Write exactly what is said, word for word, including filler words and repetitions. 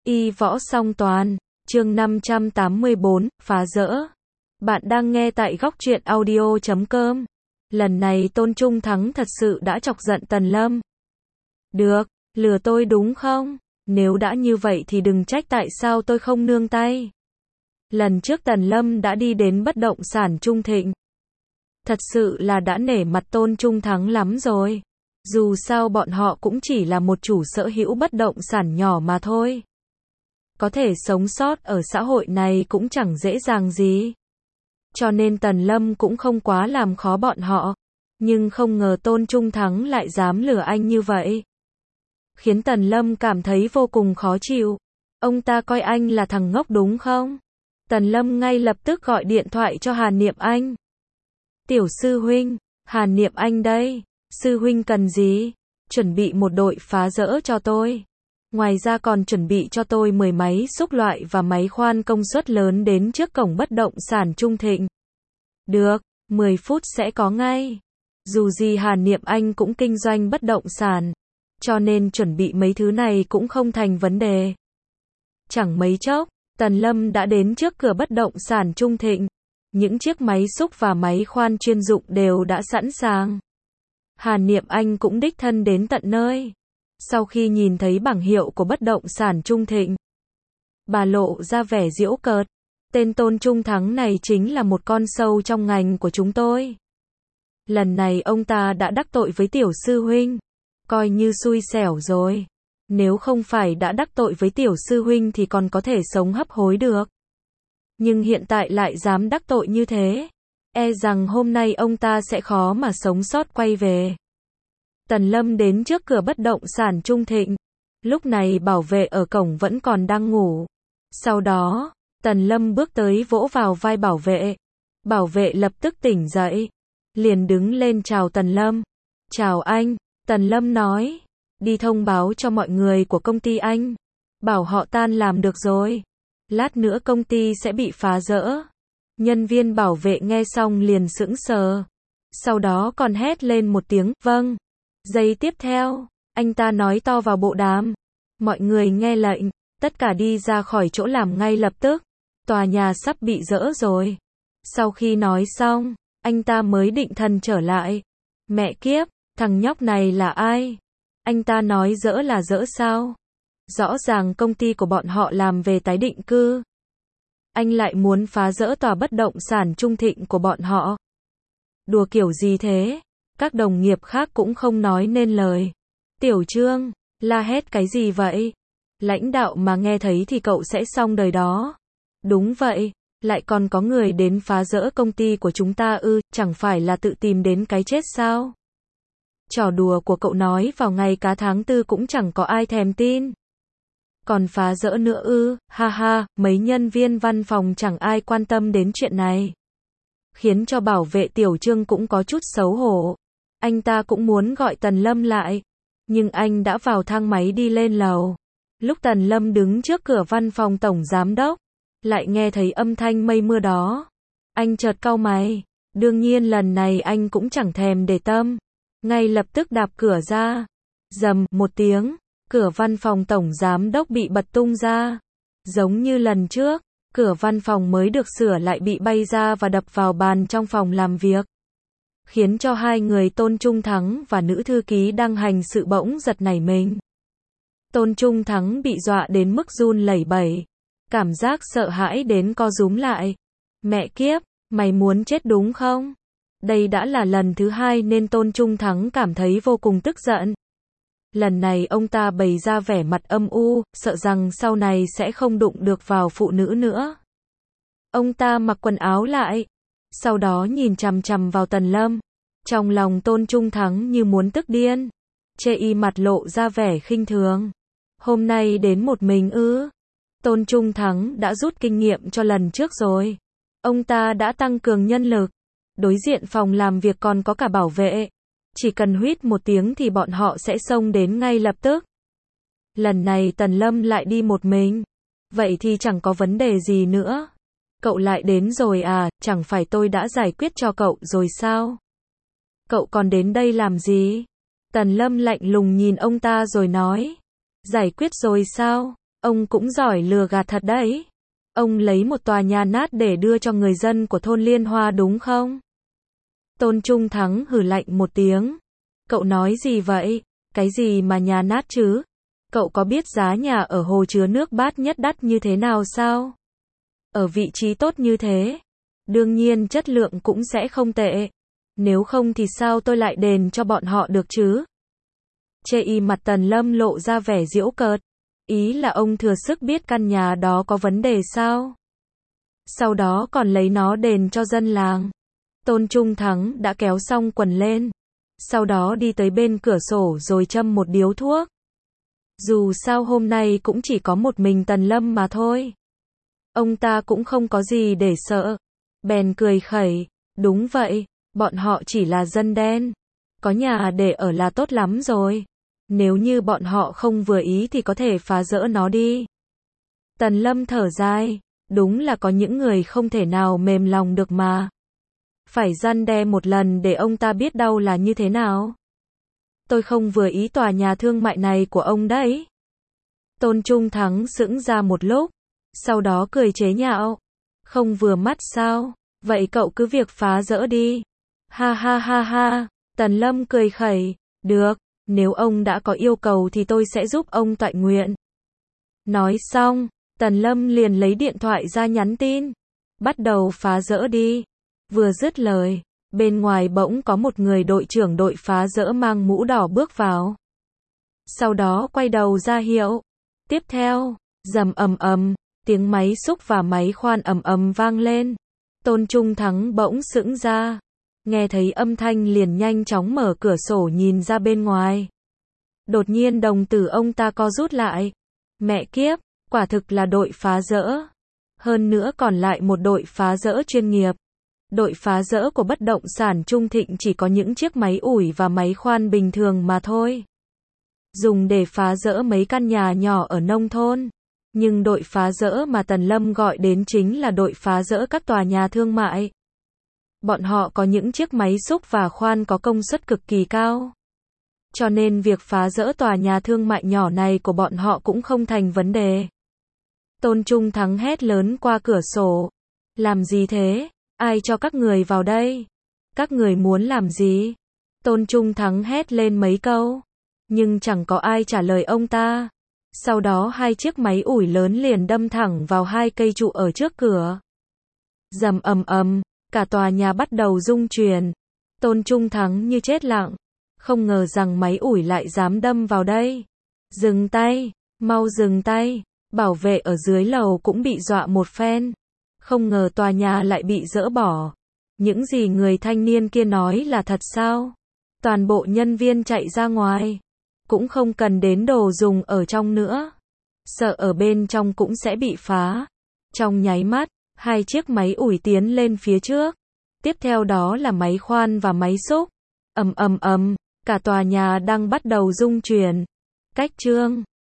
Y võ song toàn, chương năm trăm tám mươi bốn, phá dỡ. Bạn đang nghe tại góc truyện audio chấm com. Lần này Tôn Trung Thắng thật sự đã chọc giận Tần Lâm. Được, lừa tôi đúng không? Nếu đã như vậy thì đừng trách tại sao tôi không nương tay. Lần trước Tần Lâm đã đi đến bất động sản Trung Thịnh. Thật sự là đã nể mặt Tôn Trung Thắng lắm rồi. Dù sao bọn họ cũng chỉ là một chủ sở hữu bất động sản nhỏ mà thôi. Có thể sống sót ở xã hội này cũng chẳng dễ dàng gì. Cho nên Tần Lâm cũng không quá làm khó bọn họ. Nhưng không ngờ Tôn Trung Thắng lại dám lừa anh như vậy. Khiến Tần Lâm cảm thấy vô cùng khó chịu. Ông ta coi anh là thằng ngốc đúng không? Tần Lâm ngay lập tức gọi điện thoại cho Hàn Niệm Anh. Tiểu sư huynh, Hàn Niệm Anh đây. Sư huynh cần gì? Chuẩn bị một đội phá dỡ cho tôi. Ngoài ra còn chuẩn bị cho tôi mười máy xúc loại và máy khoan công suất lớn đến trước cổng bất động sản Trung Thịnh. Được, mười phút sẽ có ngay. Dù gì Hàn Niệm Anh cũng kinh doanh bất động sản, cho nên chuẩn bị mấy thứ này cũng không thành vấn đề. Chẳng mấy chốc, Tần Lâm đã đến trước cửa bất động sản Trung Thịnh. Những chiếc máy xúc và máy khoan chuyên dụng đều đã sẵn sàng. Hàn Niệm Anh cũng đích thân đến tận nơi. Sau khi nhìn thấy bảng hiệu của bất động sản Trung Thịnh, bà lộ ra vẻ giễu cợt. Tên Tôn Trung Thắng này chính là một con sâu trong ngành của chúng tôi. Lần này ông ta đã đắc tội với tiểu sư huynh. Coi như xui xẻo rồi. Nếu không phải đã đắc tội với tiểu sư huynh thì còn có thể sống hấp hối được. Nhưng hiện tại lại dám đắc tội như thế. E rằng hôm nay ông ta sẽ khó mà sống sót quay về. Tần Lâm đến trước cửa bất động sản Trung Thịnh. Lúc này bảo vệ ở cổng vẫn còn đang ngủ. Sau đó, Tần Lâm bước tới vỗ vào vai bảo vệ. Bảo vệ lập tức tỉnh dậy. Liền đứng lên chào Tần Lâm. Chào anh, Tần Lâm nói. Đi thông báo cho mọi người của công ty anh. Bảo họ tan làm được rồi. Lát nữa công ty sẽ bị phá rỡ. Nhân viên bảo vệ nghe xong liền sững sờ. Sau đó còn hét lên một tiếng, vâng. Giây tiếp theo, anh ta nói to vào bộ đàm. Mọi người nghe lệnh, tất cả đi ra khỏi chỗ làm ngay lập tức. Tòa nhà sắp bị rỡ rồi. Sau khi nói xong, anh ta mới định thần trở lại. Mẹ kiếp, thằng nhóc này là ai? Anh ta nói rỡ là rỡ sao? Rõ ràng công ty của bọn họ làm về tái định cư. Anh lại muốn phá rỡ tòa bất động sản Trung Thịnh của bọn họ. Đùa kiểu gì thế? Các đồng nghiệp khác cũng không nói nên lời. Tiểu Trương, la hét cái gì vậy? Lãnh đạo mà nghe thấy thì cậu sẽ xong đời đó. Đúng vậy, lại còn có người đến phá rỡ công ty của chúng ta ư, chẳng phải là tự tìm đến cái chết sao? Trò đùa của cậu nói vào ngày cá tháng tư cũng chẳng có ai thèm tin. Còn phá rỡ nữa ư, ha ha, mấy nhân viên văn phòng chẳng ai quan tâm đến chuyện này. Khiến cho bảo vệ Tiểu Trương cũng có chút xấu hổ. Anh ta cũng muốn gọi Tần Lâm lại. Nhưng anh đã vào thang máy đi lên lầu. Lúc Tần Lâm đứng trước cửa văn phòng tổng giám đốc, lại nghe thấy âm thanh mây mưa đó. Anh chợt cau mày. Đương nhiên lần này anh cũng chẳng thèm để tâm. Ngay lập tức đạp cửa ra. Rầm một tiếng. Cửa văn phòng tổng giám đốc bị bật tung ra. Giống như lần trước, cửa văn phòng mới được sửa lại bị bay ra và đập vào bàn trong phòng làm việc. Khiến cho hai người Tôn Trung Thắng và nữ thư ký đang hành sự bỗng giật nảy mình. Tôn Trung Thắng bị dọa đến mức run lẩy bẩy. Cảm giác sợ hãi đến co rúm lại. Mẹ kiếp, mày muốn chết đúng không? Đây đã là lần thứ hai nên Tôn Trung Thắng cảm thấy vô cùng tức giận. Lần này ông ta bày ra vẻ mặt âm u, sợ rằng sau này sẽ không đụng được vào phụ nữ nữa. Ông ta mặc quần áo lại, sau đó nhìn chằm chằm vào Tần Lâm. Trong lòng Tôn Trung Thắng như muốn tức điên. Chê y mặt lộ ra vẻ khinh thường. Hôm nay đến một mình ư? Tôn Trung Thắng đã rút kinh nghiệm cho lần trước rồi. Ông ta đã tăng cường nhân lực. Đối diện phòng làm việc còn có cả bảo vệ. Chỉ cần huýt một tiếng thì bọn họ sẽ xông đến ngay lập tức. Lần này Tần Lâm lại đi một mình. Vậy thì chẳng có vấn đề gì nữa. Cậu lại đến rồi à, chẳng phải tôi đã giải quyết cho cậu rồi sao? Cậu còn đến đây làm gì? Tần Lâm lạnh lùng nhìn ông ta rồi nói. Giải quyết rồi sao? Ông cũng giỏi lừa gạt thật đấy. Ông lấy một tòa nhà nát để đưa cho người dân của thôn Liên Hoa đúng không? Tôn Trung Thắng hừ lạnh một tiếng. Cậu nói gì vậy? Cái gì mà nhà nát chứ? Cậu có biết giá nhà ở hồ chứa nước Bát Nhất đắt như thế nào sao? Ở vị trí tốt như thế, đương nhiên chất lượng cũng sẽ không tệ. Nếu không thì sao tôi lại đền cho bọn họ được chứ? Chê y mặt Tần Lâm lộ ra vẻ giễu cợt. Ý là ông thừa sức biết căn nhà đó có vấn đề sao? Sau đó còn lấy nó đền cho dân làng. Tôn Trung Thắng đã kéo xong quần lên. Sau đó đi tới bên cửa sổ rồi châm một điếu thuốc. Dù sao hôm nay cũng chỉ có một mình Tần Lâm mà thôi. Ông ta cũng không có gì để sợ. Bèn cười khẩy. Đúng vậy, bọn họ chỉ là dân đen. Có nhà để ở là tốt lắm rồi. Nếu như bọn họ không vừa ý thì có thể phá rỡ nó đi. Tần Lâm thở dài. Đúng là có những người không thể nào mềm lòng được mà. Phải răn đe một lần để ông ta biết đau là như thế nào. Tôi không vừa ý tòa nhà thương mại này của ông đấy. Tôn Trung Thắng sững ra một lúc. Sau đó cười chế nhạo. Không vừa mắt sao? Vậy cậu cứ việc phá rỡ đi. Ha ha ha ha. Tần Lâm cười khẩy. Được, nếu ông đã có yêu cầu thì tôi sẽ giúp ông toại nguyện. Nói xong, Tần Lâm liền lấy điện thoại ra nhắn tin. Bắt đầu phá rỡ đi. Vừa dứt lời, bên ngoài bỗng có một người đội trưởng đội phá rỡ mang mũ đỏ bước vào. Sau đó quay đầu ra hiệu. Tiếp theo, rầm ầm ầm, tiếng máy xúc và máy khoan ầm ầm vang lên. Tôn Trung Thắng bỗng sững ra. Nghe thấy âm thanh liền nhanh chóng mở cửa sổ nhìn ra bên ngoài. Đột nhiên đồng tử ông ta co rút lại. Mẹ kiếp, quả thực là đội phá rỡ. Hơn nữa còn lại một đội phá rỡ chuyên nghiệp. Đội phá rỡ của bất động sản Trung Thịnh chỉ có những chiếc máy ủi và máy khoan bình thường mà thôi. Dùng để phá rỡ mấy căn nhà nhỏ ở nông thôn. Nhưng đội phá rỡ mà Tần Lâm gọi đến chính là đội phá rỡ các tòa nhà thương mại. Bọn họ có những chiếc máy xúc và khoan có công suất cực kỳ cao. Cho nên việc phá rỡ tòa nhà thương mại nhỏ này của bọn họ cũng không thành vấn đề. Tôn Trung Thắng hét lớn qua cửa sổ. Làm gì thế? Ai cho các người vào đây? Các người muốn làm gì? Tôn Trung Thắng hét lên mấy câu. Nhưng chẳng có ai trả lời ông ta. Sau đó hai chiếc máy ủi lớn liền đâm thẳng vào hai cây trụ ở trước cửa. Rầm ầm ầm, cả tòa nhà bắt đầu rung chuyển. Tôn Trung Thắng như chết lặng. Không ngờ rằng máy ủi lại dám đâm vào đây. Dừng tay, mau dừng tay. Bảo vệ ở dưới lầu cũng bị dọa một phen. Không ngờ tòa nhà lại bị dỡ bỏ. Những gì người thanh niên kia nói là thật sao? Toàn bộ nhân viên chạy ra ngoài. Cũng không cần đến đồ dùng ở trong nữa. Sợ ở bên trong cũng sẽ bị phá. Trong nháy mắt, hai chiếc máy ủi tiến lên phía trước. Tiếp theo đó là máy khoan và máy xúc. Ầm ầm ầm, cả tòa nhà đang bắt đầu rung chuyển. Cách chương